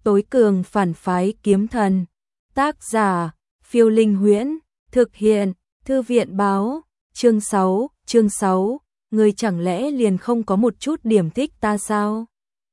Tối cường phản phái kiếm thần. Tác giả, Phiêu Linh Huyễn. Thực hiện, Thư viện báo. Chương 6, ngươi chẳng lẽ liền không có một chút điểm thích ta sao?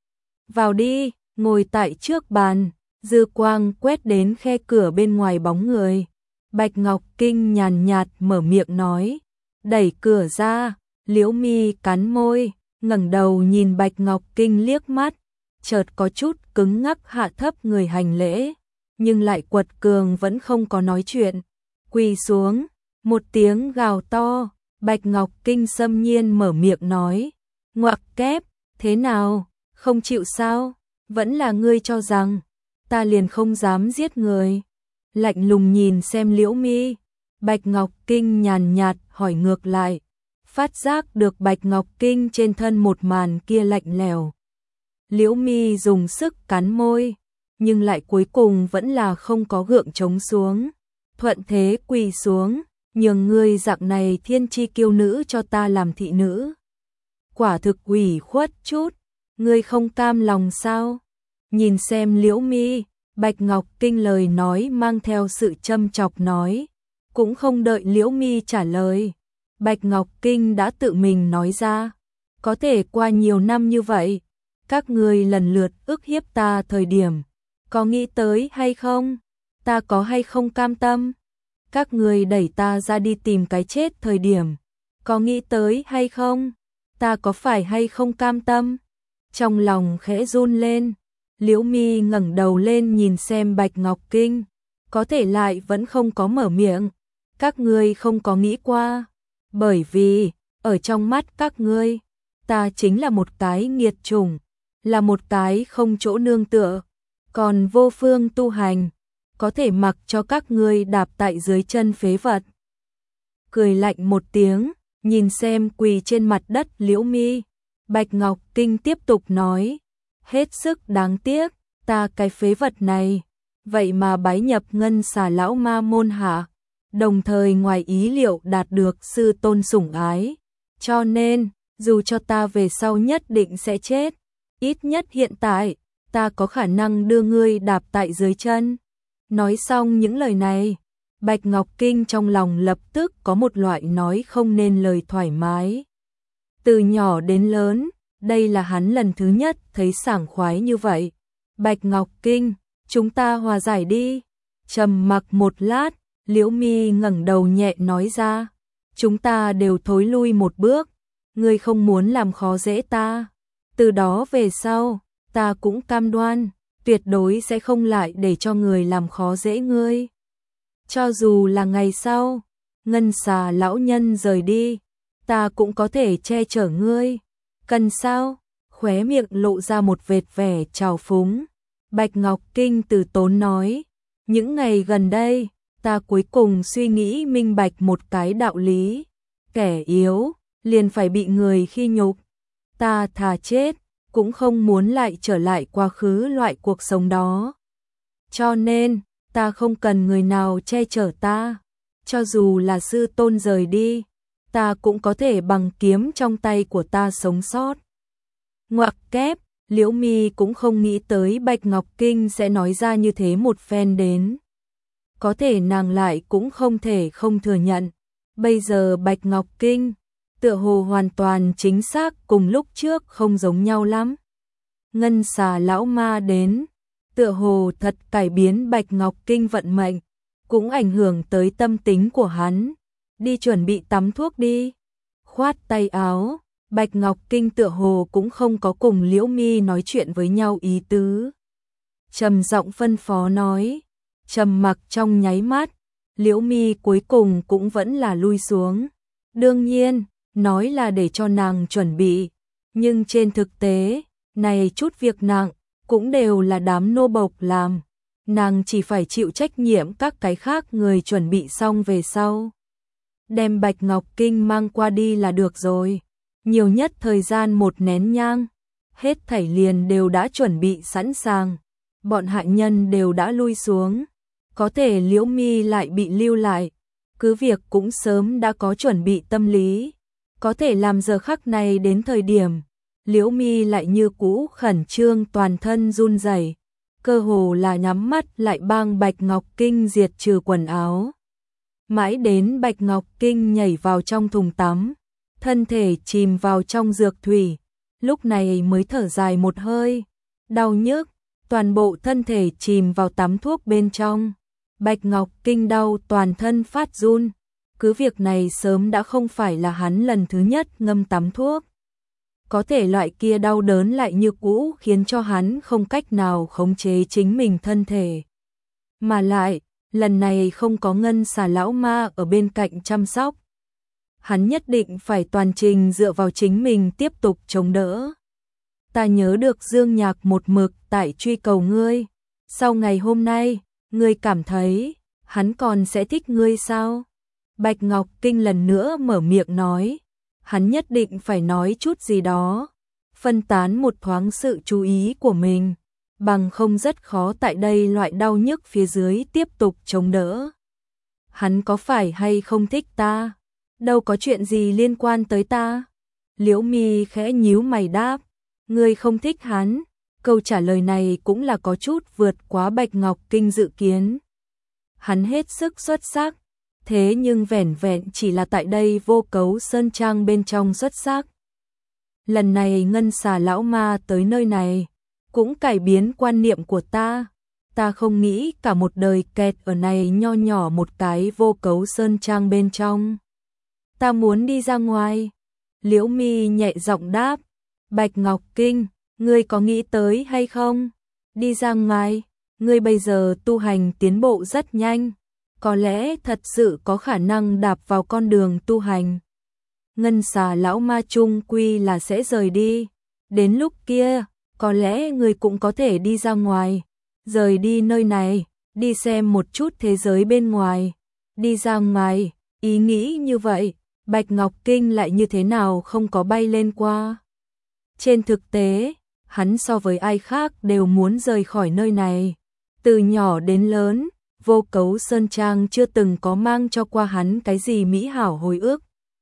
Vào đi, ngồi tại trước bàn, dư quang quét đến khe cửa bên ngoài bóng người. Bạch Ngọc Kinh nhàn nhạt mở miệng nói, đẩy cửa ra, Liễu Mi cắn môi, ngẩng đầu nhìn Bạch Ngọc Kinh liếc mắt, chợt có chút cứng ngắc hạ thấp người hành lễ, nhưng lại quật cường vẫn không có nói chuyện. Quỳ xuống, một tiếng gào to, Bạch Ngọc Kinh xâm nhiên mở miệng nói, ngoặc kép, thế nào, không chịu sao, vẫn là ngươi cho rằng, ta liền không dám giết người. Lạnh lùng nhìn xem Liễu Mi, Bạch Ngọc Kinh nhàn nhạt hỏi ngược lại, phát giác được Bạch Ngọc Kinh trên thân một màn kia lạnh lẽo. Liễu Mi dùng sức cắn môi, nhưng lại cuối cùng vẫn là không có gượng chống xuống, thuận thế quỳ xuống, nhường ngươi dạng này thiên chi kiêu nữ cho ta làm thị nữ. Quả thực ủy khuất chút, ngươi không cam lòng sao? Nhìn xem Liễu Mi, Bạch Ngọc Kinh lời nói mang theo sự châm chọc nói, cũng không đợi Liễu Mi trả lời. Bạch Ngọc Kinh đã tự mình nói ra, có thể qua nhiều năm như vậy, các ngươi lần lượt ức hiếp ta thời điểm, có nghĩ tới hay không? Ta có hay không cam tâm? Các ngươi đẩy ta ra đi tìm cái chết thời điểm, có nghĩ tới hay không? Ta có phải hay không cam tâm? Trong lòng khẽ run lên, Liễu Mi ngẩng đầu lên nhìn xem Bạch Ngọc Kinh, có thể lại vẫn không có mở miệng. Các ngươi không có nghĩ qua, bởi vì, ở trong mắt các ngươi, ta chính là một cái nghiệt chủng, là một cái không chỗ nương tựa, còn vô phương tu hành, có thể mặc cho các ngươi đạp tại dưới chân phế vật. Cười lạnh một tiếng, nhìn xem quỳ trên mặt đất Liễu Mi, Bạch Ngọc Kinh tiếp tục nói, hết sức đáng tiếc, ta cái phế vật này, vậy mà bái nhập Ngân Xà lão ma môn hạ, đồng thời ngoài ý liệu đạt được sư tôn sủng ái, cho nên, dù cho ta về sau nhất định sẽ chết, ít nhất hiện tại, ta có khả năng đưa ngươi đạp tại dưới chân. Nói xong những lời này, Bạch Ngọc Kinh trong lòng lập tức có một loại nói không nên lời thoải mái. Từ nhỏ đến lớn, đây là hắn lần thứ nhất thấy sảng khoái như vậy. Bạch Ngọc Kinh, chúng ta hòa giải đi. Trầm mặc một lát, Liễu Mi ngẩng đầu nhẹ nói ra, chúng ta đều thối lui một bước, ngươi không muốn làm khó dễ ta. Từ đó về sau, ta cũng cam đoan, tuyệt đối sẽ không lại để cho người làm khó dễ ngươi. Cho dù là ngày sau, Ngân Xà lão nhân rời đi, ta cũng có thể che chở ngươi. Cần sao? Khóe miệng lộ ra một vệt vẻ trào phúng. Bạch Ngọc Kinh từ tốn nói, những ngày gần đây, ta cuối cùng suy nghĩ minh bạch một cái đạo lý. Kẻ yếu, liền phải bị người khi nhục. Ta thà chết, cũng không muốn lại trở lại quá khứ loại cuộc sống đó. Cho nên, ta không cần người nào che chở ta. Cho dù là sư tôn rời đi, ta cũng có thể bằng kiếm trong tay của ta sống sót. Ngoặc kép, Liễu Mi cũng không nghĩ tới Bạch Ngọc Kinh sẽ nói ra như thế một phen đến. Có thể nàng lại cũng không thể không thừa nhận. Bây giờ Bạch Ngọc Kinh, tựa hồ hoàn toàn chính xác cùng lúc trước không giống nhau lắm. Ngân Xà lão ma đến, tựa hồ thật cải biến Bạch Ngọc Kinh vận mệnh, cũng ảnh hưởng tới tâm tính của hắn. Đi chuẩn bị tắm thuốc đi. Khoát tay áo, Bạch Ngọc Kinh tựa hồ cũng không có cùng Liễu Mi nói chuyện với nhau ý tứ. Trầm giọng phân phó nói, trầm mặc trong nháy mắt, Liễu Mi cuối cùng cũng vẫn là lui xuống. Đương nhiên, nói là để cho nàng chuẩn bị, nhưng trên thực tế, này chút việc nặng, cũng đều là đám nô bộc làm. Nàng chỉ phải chịu trách nhiệm các cái khác người chuẩn bị xong về sau. Đem Bạch Ngọc Kinh mang qua đi là được rồi. Nhiều nhất thời gian một nén nhang, hết thảy liền đều đã chuẩn bị sẵn sàng. Bọn hạ nhân đều đã lui xuống, có thể Liễu Mi lại bị lưu lại, cứ việc cũng sớm đã có chuẩn bị tâm lý, có thể làm giờ khắc này đến thời điểm, Liễu Mi lại như cũ khẩn trương toàn thân run rẩy. cơ hồ là nhắm mắt lại bang Bạch Ngọc Kinh diệt trừ quần áo. Mãi đến Bạch Ngọc Kinh nhảy vào trong thùng tắm, thân thể chìm vào trong dược thủy, lúc này mới thở dài một hơi, đau nhức, toàn bộ thân thể chìm vào tắm thuốc bên trong. Bạch Ngọc Kinh đau toàn thân phát run, cứ việc này sớm đã không phải là hắn lần thứ nhất ngâm tắm thuốc. Có thể loại kia đau đớn lại như cũ khiến cho hắn không cách nào khống chế chính mình thân thể. Mà lại, lần này không có Ngân Xà lão ma ở bên cạnh chăm sóc. Hắn nhất định phải toàn trình dựa vào chính mình tiếp tục chống đỡ. Ta nhớ được Dương Nhạc một mực tại truy cầu ngươi. Sau ngày hôm nay, ngươi cảm thấy, hắn còn sẽ thích ngươi sao? Bạch Ngọc Kinh lần nữa mở miệng nói. Hắn nhất định phải nói chút gì đó, phân tán một thoáng sự chú ý của mình, bằng không rất khó tại đây loại đau nhức phía dưới tiếp tục chống đỡ. Hắn có phải hay không thích ta? Đâu có chuyện gì liên quan tới ta. Liễu Mi khẽ nhíu mày đáp, ngươi không thích hắn. Câu trả lời này cũng là có chút vượt quá Bạch Ngọc Kinh dự kiến. Hắn hết sức xuất sắc, thế nhưng vẻn vẹn chỉ là tại đây Vô Cấu Sơn Trang bên trong xuất sắc. Lần này Ngân Xà lão ma tới nơi này, cũng cải biến quan niệm của ta. Ta không nghĩ cả một đời kẹt ở này nho nhỏ một cái Vô Cấu Sơn Trang bên trong. Ta muốn đi ra ngoài. Liễu Mi nhẹ giọng đáp. Bạch Ngọc Kinh, ngươi có nghĩ tới hay không? Đi ra ngoài, ngươi bây giờ tu hành tiến bộ rất nhanh, có lẽ thật sự có khả năng đạp vào con đường tu hành. Ngân Xà lão ma chung quy là sẽ rời đi. Đến lúc kia, có lẽ ngươi cũng có thể đi ra ngoài, rời đi nơi này, đi xem một chút thế giới bên ngoài. Đi ra ngoài, ý nghĩ như vậy, Bạch Ngọc Kinh lại như thế nào không có bay lên qua. Trên thực tế, hắn so với ai khác đều muốn rời khỏi nơi này. Từ nhỏ đến lớn, Vô Cấu Sơn Trang chưa từng có mang cho qua hắn cái gì mỹ hảo hồi ức.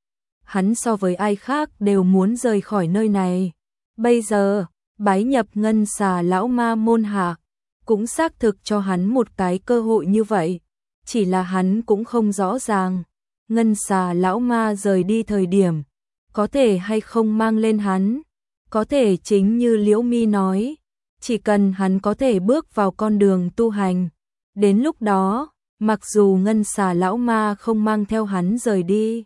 Hắn so với ai khác đều muốn rời khỏi nơi này. Bây giờ, bái nhập Ngân Xà lão ma môn hạ, cũng xác thực cho hắn một cái cơ hội như vậy. Chỉ là hắn cũng không rõ ràng, Ngân Xà lão ma rời đi thời điểm, có thể hay không mang lên hắn. Có thể chính như Liễu Mi nói, chỉ cần hắn có thể bước vào con đường tu hành, đến lúc đó, mặc dù Ngân Xà lão ma không mang theo hắn rời đi,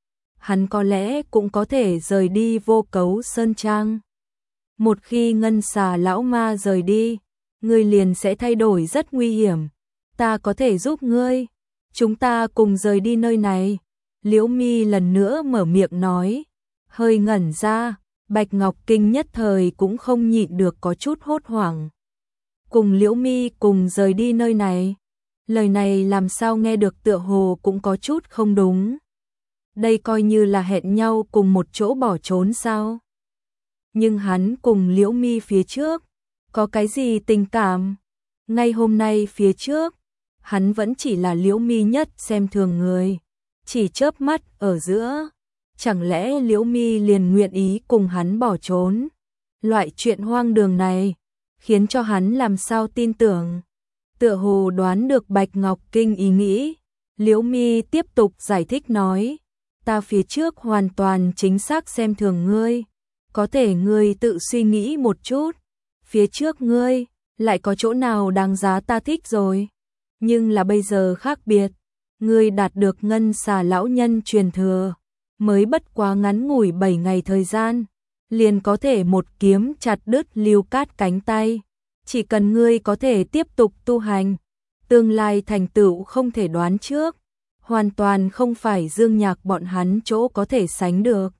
hắn có lẽ cũng có thể rời đi Vô Cấu Sơn Trang. Một khi Ngân Xà lão ma rời đi, ngươi liền sẽ thay đổi rất nguy hiểm. Ta có thể giúp ngươi, chúng ta cùng rời đi nơi này. Liễu Mi lần nữa mở miệng nói, hơi ngẩn ra. Bạch Ngọc Kinh nhất thời cũng không nhịn được có chút hốt hoảng. Cùng Liễu Mi cùng rời đi nơi này. Lời này làm sao nghe được tựa hồ cũng có chút không đúng. Đây coi như là hẹn nhau cùng một chỗ bỏ trốn sao? Nhưng hắn cùng Liễu Mi phía trước, có cái gì tình cảm? Ngay hôm nay phía trước, hắn vẫn chỉ là Liễu Mi nhất xem thường người. Chỉ chớp mắt ở giữa. Chẳng lẽ Liễu Mi liền nguyện ý cùng hắn bỏ trốn? Loại chuyện hoang đường này, khiến cho hắn làm sao tin tưởng. Tựa hồ đoán được Bạch Ngọc Kinh ý nghĩ, Liễu Mi tiếp tục giải thích nói, ta phía trước hoàn toàn chính xác xem thường ngươi, có thể ngươi tự suy nghĩ một chút, phía trước ngươi lại có chỗ nào đáng giá ta thích rồi, nhưng là bây giờ khác biệt, ngươi đạt được Ngân Xà lão nhân truyền thừa, mới bất quá ngắn ngủi 7 ngày thời gian, liền có thể một kiếm chặt đứt Lưu Cát cánh tay. Chỉ cần ngươi có thể tiếp tục tu hành, tương lai thành tựu không thể đoán trước, hoàn toàn không phải Dương Nhạc bọn hắn chỗ có thể sánh được.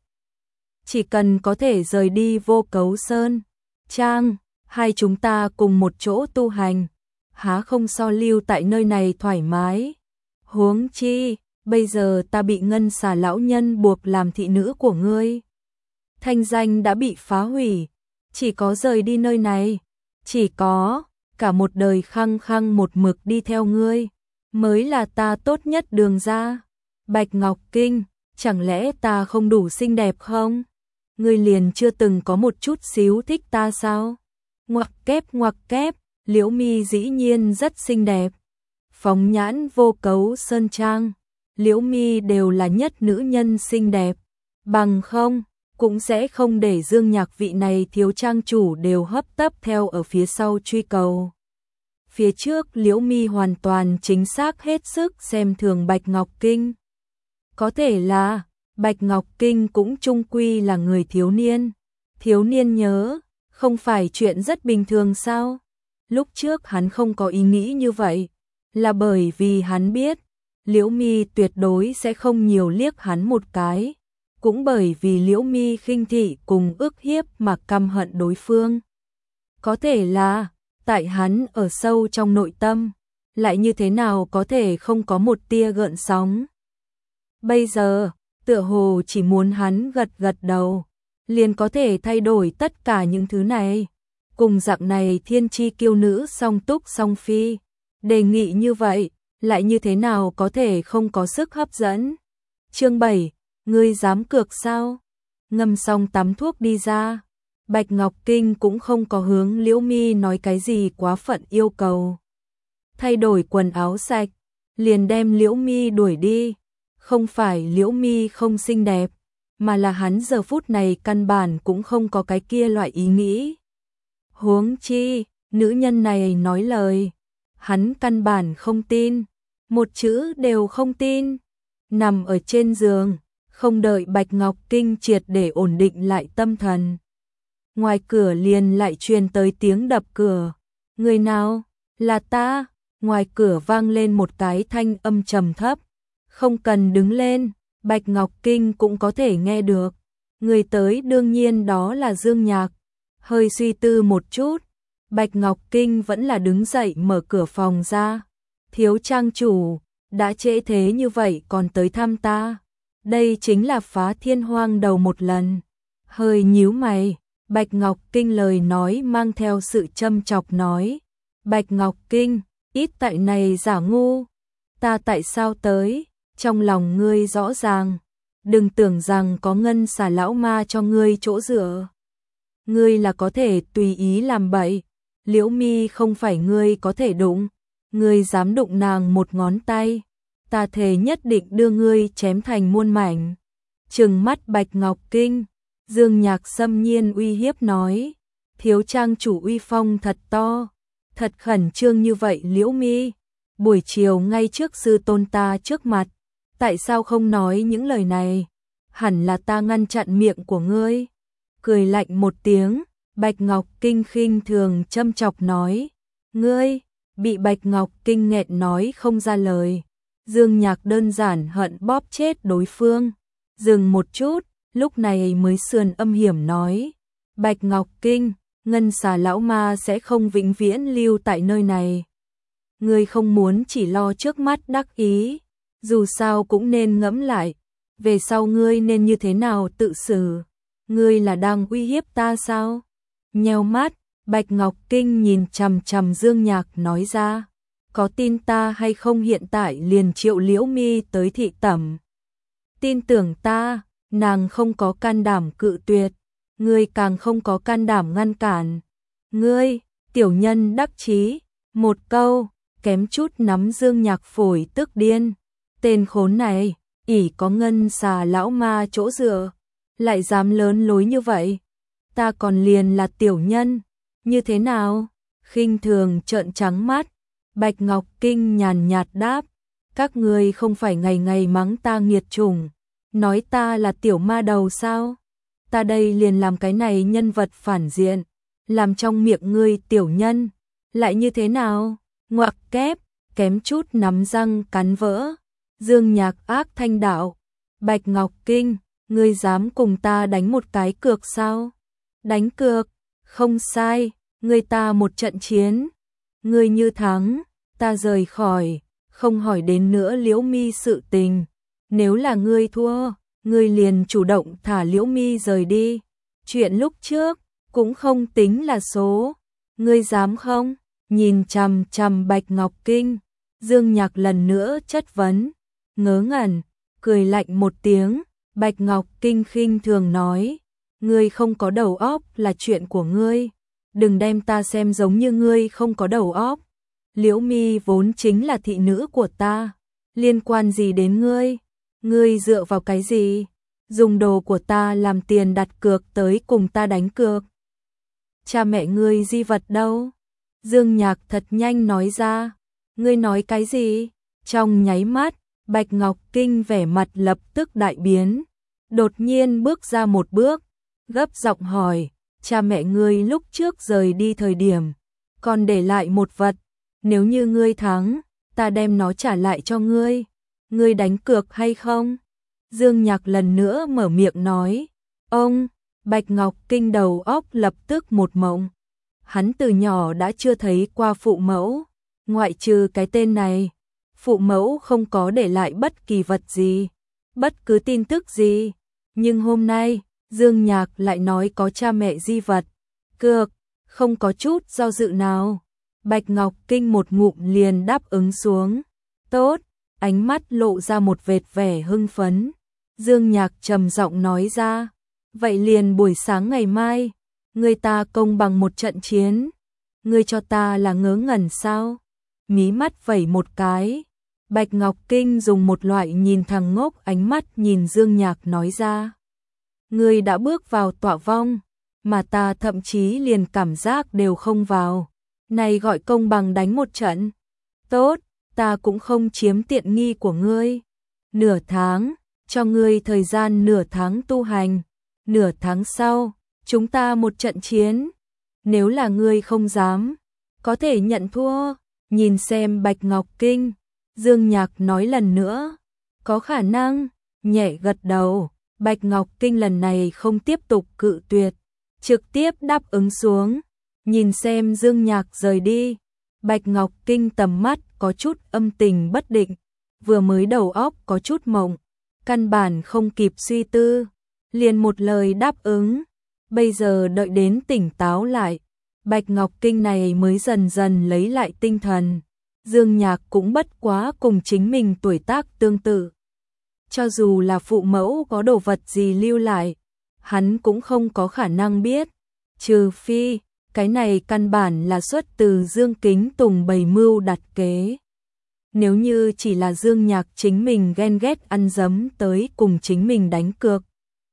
Chỉ cần có thể rời đi Vô Cấu Sơn Trang, hai chúng ta cùng một chỗ tu hành, há không so lưu tại nơi này thoải mái. Huống chi, bây giờ ta bị Ngân Xà lão nhân buộc làm thị nữ của ngươi. Thanh danh đã bị phá hủy, chỉ có rời đi nơi này, chỉ có cả một đời khăng khăng một mực đi theo ngươi, mới là ta tốt nhất đường ra. Bạch Ngọc Kinh, chẳng lẽ ta không đủ xinh đẹp không? Ngươi liền chưa từng có một chút xíu thích ta sao? Ngoặc kép, Liễu Mi dĩ nhiên rất xinh đẹp. Phóng nhãn vô cấu sơn trang, Liễu Mi đều là nhất nữ nhân xinh đẹp, bằng không cũng sẽ không để Dương Nhạc vị này thiếu trang chủ đều hấp tấp theo ở phía sau truy cầu. Phía trước Liễu Mi hoàn toàn chính xác hết sức xem thường Bạch Ngọc Kinh. Có thể là Bạch Ngọc Kinh cũng chung quy là người thiếu niên. Thiếu niên nhớ, không phải chuyện rất bình thường sao? Lúc trước hắn không có ý nghĩ như vậy, là bởi vì hắn biết Liễu Mi tuyệt đối sẽ không nhiều liếc hắn một cái, cũng bởi vì Liễu Mi khinh thị cùng ức hiếp mà căm hận đối phương. Có thể là tại hắn ở sâu trong nội tâm, lại như thế nào có thể không có một tia gợn sóng. Bây giờ, tựa hồ chỉ muốn hắn gật gật đầu, liền có thể thay đổi tất cả những thứ này. Cùng dạng này thiên chi kiêu nữ song túc song phi, đề nghị như vậy, lại như thế nào có thể không có sức hấp dẫn. Chương 7, ngươi dám cược sao? Ngâm xong tắm thuốc đi ra, Bạch Ngọc Kinh cũng không có hướng Liễu Mi nói cái gì quá phận yêu cầu. Thay đổi quần áo sạch, liền đem Liễu Mi đuổi đi. Không phải Liễu Mi không xinh đẹp, mà là hắn giờ phút này căn bản cũng không có cái kia loại ý nghĩ. Huống chi, nữ nhân này nói lời, hắn căn bản không tin, một chữ đều không tin. Nằm ở trên giường, không đợi Bạch Ngọc Kinh triệt để ổn định lại tâm thần. Ngoài cửa liền lại truyền tới tiếng đập cửa. Người nào? Là ta. Ngoài cửa vang lên một cái thanh âm trầm thấp. Không cần đứng lên, Bạch Ngọc Kinh cũng có thể nghe được. Người tới đương nhiên đó là Dương Nhạc. Hơi suy tư một chút, Bạch Ngọc Kinh vẫn là đứng dậy mở cửa phòng ra. Thiếu trang chủ, đã trễ thế như vậy còn tới thăm ta. Đây chính là phá thiên hoang đầu một lần. Hơi nhíu mày, Bạch Ngọc Kinh lời nói mang theo sự châm chọc nói. Bạch Ngọc Kinh, ít tại này giả ngu. Ta tại sao tới? Trong lòng ngươi rõ ràng. Đừng tưởng rằng có ngân xà lão ma cho ngươi chỗ dựa. Ngươi là có thể tùy ý làm bậy. Liễu Mi không phải ngươi có thể đụng. Ngươi dám đụng nàng một ngón tay, ta thề nhất định đưa ngươi chém thành muôn mảnh. Trừng mắt Bạch Ngọc Kinh, Dương Nhạc xâm nhiên uy hiếp nói. Thiếu trang chủ uy phong thật to, thật khẩn trương như vậy Liễu Mi. Buổi chiều ngay trước sư tôn ta trước mặt, tại sao không nói những lời này? Hẳn là ta ngăn chặn miệng của ngươi. Cười lạnh một tiếng, Bạch Ngọc Kinh khinh thường châm chọc nói. Ngươi, bị Bạch Ngọc Kinh nghẹn nói không ra lời. Dương Nhạc đơn giản hận bóp chết đối phương. Dừng một chút, lúc này mới sườn âm hiểm nói. Bạch Ngọc Kinh, ngân xà lão ma sẽ không vĩnh viễn lưu tại nơi này. Ngươi không muốn chỉ lo trước mắt đắc ý, dù sao cũng nên ngẫm lại, về sau ngươi nên như thế nào tự xử. Ngươi là đang uy hiếp ta sao? Nheo mắt, Bạch Ngọc Kinh nhìn chằm chằm Dương Nhạc nói ra. Có tin ta hay không hiện tại liền triệu Liễu Mi tới thị tẩm. Tin tưởng ta, nàng không có can đảm cự tuyệt. Ngươi càng không có can đảm ngăn cản. Ngươi, tiểu nhân đắc chí, một câu, kém chút nắm Dương Nhạc phổi tức điên. Tên khốn này, ỷ có ngân xà lão ma chỗ dựa, lại dám lớn lối như vậy. Ta còn liền là tiểu nhân, như thế nào? Khinh thường trợn trắng mắt, Bạch Ngọc Kinh nhàn nhạt đáp, các ngươi không phải ngày ngày mắng ta nghiệt chủng, nói ta là tiểu ma đầu sao? Ta đây liền làm cái này nhân vật phản diện, làm trong miệng ngươi tiểu nhân, lại như thế nào? Ngoặc kép, kém chút nắm răng cắn vỡ. Dương Nhạc ác thanh đạo, Bạch Ngọc Kinh, ngươi dám cùng ta đánh một cái cược sao? Đánh cược, không sai, ngươi ta một trận chiến. Ngươi như thắng, ta rời khỏi, không hỏi đến nữa Liễu Mi sự tình. Nếu là ngươi thua, ngươi liền chủ động thả Liễu Mi rời đi. Chuyện lúc trước, cũng không tính là số. Ngươi dám không? Nhìn chằm chằm Bạch Ngọc Kinh, Dương Nhạc lần nữa chất vấn. Ngớ ngẩn, cười lạnh một tiếng, Bạch Ngọc Kinh khinh thường nói. Ngươi không có đầu óc là chuyện của ngươi. đừng đem ta xem giống như ngươi không có đầu óc. Liễu Mi vốn chính là thị nữ của ta, liên quan gì đến ngươi? Ngươi dựa vào cái gì? Dùng đồ của ta làm tiền đặt cược tới cùng ta đánh cược. Cha mẹ ngươi di vật đâu? Dương Nhạc thật nhanh nói ra. Ngươi nói cái gì? Trong nháy mắt, Bạch Ngọc Kinh vẻ mặt lập tức đại biến, đột nhiên bước ra một bước, gấp giọng hỏi, cha mẹ ngươi lúc trước rời đi thời điểm, còn để lại một vật, nếu như ngươi thắng, ta đem nó trả lại cho ngươi, ngươi đánh cược hay không? Dương Nhạc lần nữa mở miệng nói, ông, Bạch Ngọc Kinh đầu óc lập tức một mộng, hắn từ nhỏ đã chưa thấy qua phụ mẫu, ngoại trừ cái tên này. Phụ mẫu không có để lại bất kỳ vật gì, bất cứ tin tức gì. Nhưng hôm nay, Dương Nhạc lại nói có cha mẹ di vật. Cược, không có chút do dự nào. Bạch Ngọc Kinh một ngụm liền đáp ứng xuống. Tốt, ánh mắt lộ ra một vệt vẻ hưng phấn. Dương Nhạc trầm giọng nói ra. Vậy liền buổi sáng ngày mai, người ta công bằng một trận chiến. Ngươi cho ta là ngớ ngẩn sao? Mí mắt vẩy một cái. Bạch Ngọc Kinh dùng một loại nhìn thằng ngốc ánh mắt nhìn Dương Nhạc nói ra. Ngươi đã bước vào tọa vong, mà ta thậm chí liền cảm giác đều không vào. Này gọi công bằng đánh một trận. Tốt, ta cũng không chiếm tiện nghi của ngươi. Nửa tháng, cho ngươi thời gian nửa tháng tu hành. Nửa tháng sau, chúng ta một trận chiến. Nếu là ngươi không dám, có thể nhận thua. Nhìn xem Bạch Ngọc Kinh. Dương Nhạc nói lần nữa, có khả năng, nhẹ gật đầu, Bạch Ngọc Kinh lần này không tiếp tục cự tuyệt, trực tiếp đáp ứng xuống, nhìn xem Dương Nhạc rời đi, Bạch Ngọc Kinh tầm mắt có chút âm tình bất định, vừa mới đầu óc có chút mộng, căn bản không kịp suy tư, liền một lời đáp ứng, bây giờ đợi đến tỉnh táo lại, Bạch Ngọc Kinh này mới dần dần lấy lại tinh thần. Dương Nhạc cũng bất quá cùng chính mình tuổi tác tương tự. Cho dù là phụ mẫu có đồ vật gì lưu lại, hắn cũng không có khả năng biết. Trừ phi, cái này căn bản là xuất từ Dương Kính Tùng bày mưu đặt kế. Nếu như chỉ là Dương Nhạc chính mình ghen ghét ăn dấm tới cùng chính mình đánh cược.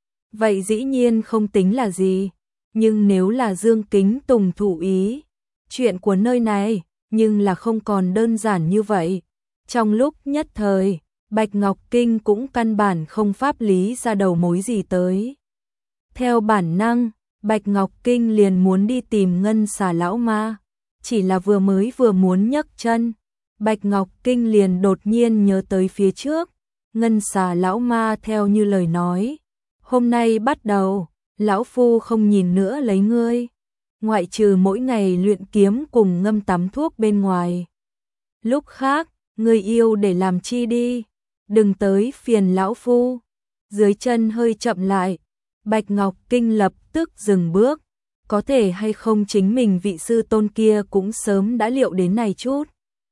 Vậy dĩ nhiên không tính là gì. Nhưng nếu là Dương Kính Tùng thụ ý, chuyện của nơi này nhưng là không còn đơn giản như vậy. Trong lúc nhất thời, Bạch Ngọc Kinh cũng căn bản không pháp lý ra đầu mối gì tới. Theo bản năng, Bạch Ngọc Kinh liền muốn đi tìm Ngân Xà lão ma, chỉ là vừa muốn nhấc chân, Bạch Ngọc Kinh liền đột nhiên nhớ tới phía trước, Ngân Xà lão ma theo như lời nói, hôm nay bắt đầu, lão phu không nhìn nữa lấy ngươi. Ngoại trừ mỗi ngày luyện kiếm cùng ngâm tắm thuốc bên ngoài. Lúc khác, người yêu để làm chi đi, đừng tới phiền lão phu. Dưới chân hơi chậm lại, Bạch Ngọc Kinh lập tức dừng bước, có thể hay không chính mình vị sư tôn kia cũng sớm đã liệu đến này chút.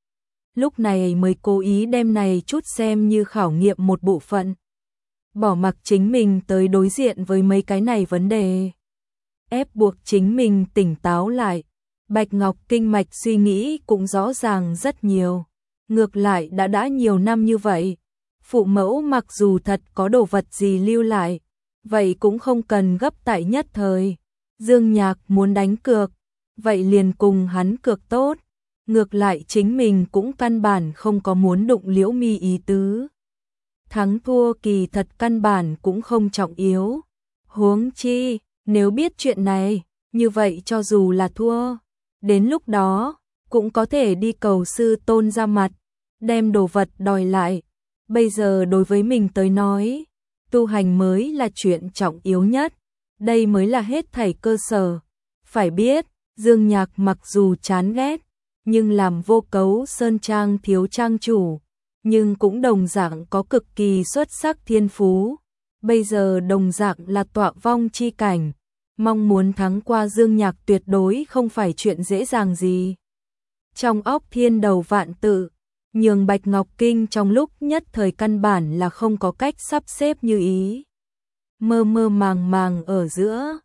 Lúc này mới cố ý đem này chút xem như khảo nghiệm một bộ phận. Bỏ mặc chính mình tới đối diện với mấy cái này vấn đề. Ép buộc chính mình tỉnh táo lại, Bạch Ngọc Kinh mạch suy nghĩ cũng rõ ràng rất nhiều. Ngược lại đã nhiều năm như vậy, phụ mẫu mặc dù thật có đồ vật gì lưu lại, vậy cũng không cần gấp tại nhất thời. Dương Nhạc muốn đánh cược, vậy liền cùng hắn cược tốt. Ngược lại chính mình cũng căn bản không có muốn đụng Liễu Mi ý tứ. Thắng thua kỳ thật căn bản cũng không trọng yếu. Huống chi, nếu biết chuyện này, như vậy cho dù là thua, đến lúc đó, cũng có thể đi cầu sư tôn ra mặt, đem đồ vật đòi lại. Bây giờ đối với mình tới nói, tu hành mới là chuyện trọng yếu nhất, đây mới là hết thảy cơ sở. Phải biết, Dương Nhạc mặc dù chán ghét, nhưng làm Vô Cấu Sơn Trang thiếu trang chủ, nhưng cũng đồng dạng có cực kỳ xuất sắc thiên phú. Bây giờ đồng dạng là tọa vong chi cảnh, mong muốn thắng qua Dương Nhạc tuyệt đối không phải chuyện dễ dàng gì. Trong óc thiên đầu vạn tự, nhường Bạch Ngọc Kinh trong lúc nhất thời căn bản là không có cách sắp xếp như ý. Mơ mơ màng màng ở giữa,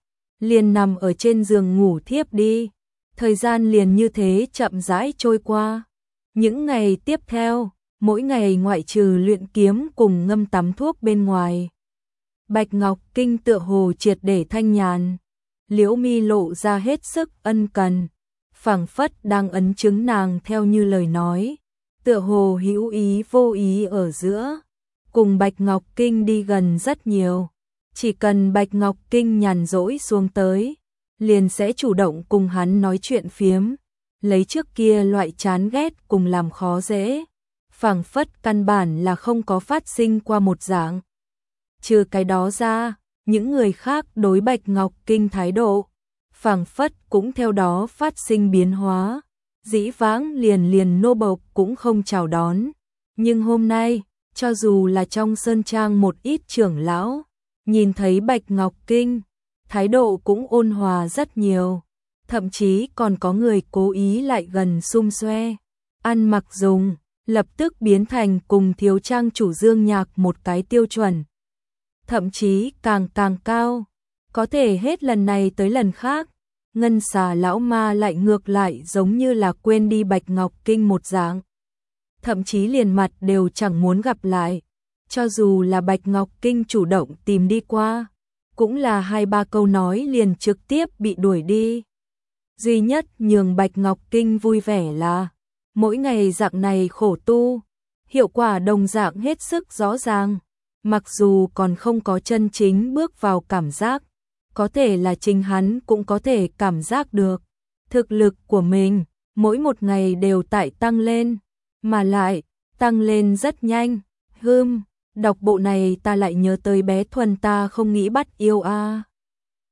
liền nằm ở trên giường ngủ thiếp đi. Thời gian liền như thế chậm rãi trôi qua. Những ngày tiếp theo, mỗi ngày ngoại trừ luyện kiếm cùng ngâm tắm thuốc bên ngoài, Bạch Ngọc Kinh tựa hồ triệt để thanh nhàn. Liễu Mi lộ ra hết sức ân cần, phảng phất đang ấn chứng nàng theo như lời nói, tựa hồ hữu ý vô ý ở giữa, cùng Bạch Ngọc Kinh đi gần rất nhiều. Chỉ cần Bạch Ngọc Kinh nhàn rỗi xuống tới, liền sẽ chủ động cùng hắn nói chuyện phiếm, lấy trước kia loại chán ghét cùng làm khó dễ, phảng phất căn bản là không có phát sinh qua một dạng. Trừ cái đó ra, những người khác đối Bạch Ngọc Kinh thái độ, phảng phất cũng theo đó phát sinh biến hóa. Dĩ vãng liền nô bộc cũng không chào đón, nhưng hôm nay, cho dù là trong sơn trang một ít trưởng lão, nhìn thấy Bạch Ngọc Kinh, thái độ cũng ôn hòa rất nhiều, thậm chí còn có người cố ý lại gần xum xoe, ăn mặc dùng, lập tức biến thành cùng thiếu trang chủ Dương Nhạc một cái tiêu chuẩn. Thậm chí càng cao, có thể hết lần này tới lần khác, Ngân Xà lão ma lại ngược lại giống như là quên đi Bạch Ngọc Kinh một dạng. Thậm chí liền mặt đều chẳng muốn gặp lại, cho dù là Bạch Ngọc Kinh chủ động tìm đi qua, cũng là 2-3 câu nói liền trực tiếp bị đuổi đi. Duy nhất nhường Bạch Ngọc Kinh vui vẻ là, mỗi ngày dạng này khổ tu, hiệu quả đồng dạng hết sức rõ ràng, mặc dù còn không có chân chính bước vào cảm giác, có thể là chính hắn cũng có thể cảm giác được. Thực lực của mình, mỗi một ngày đều tại tăng lên, mà lại, tăng lên rất nhanh. Đọc bộ này ta lại nhớ tới bé Thuần ta không nghĩ bắt yêu a.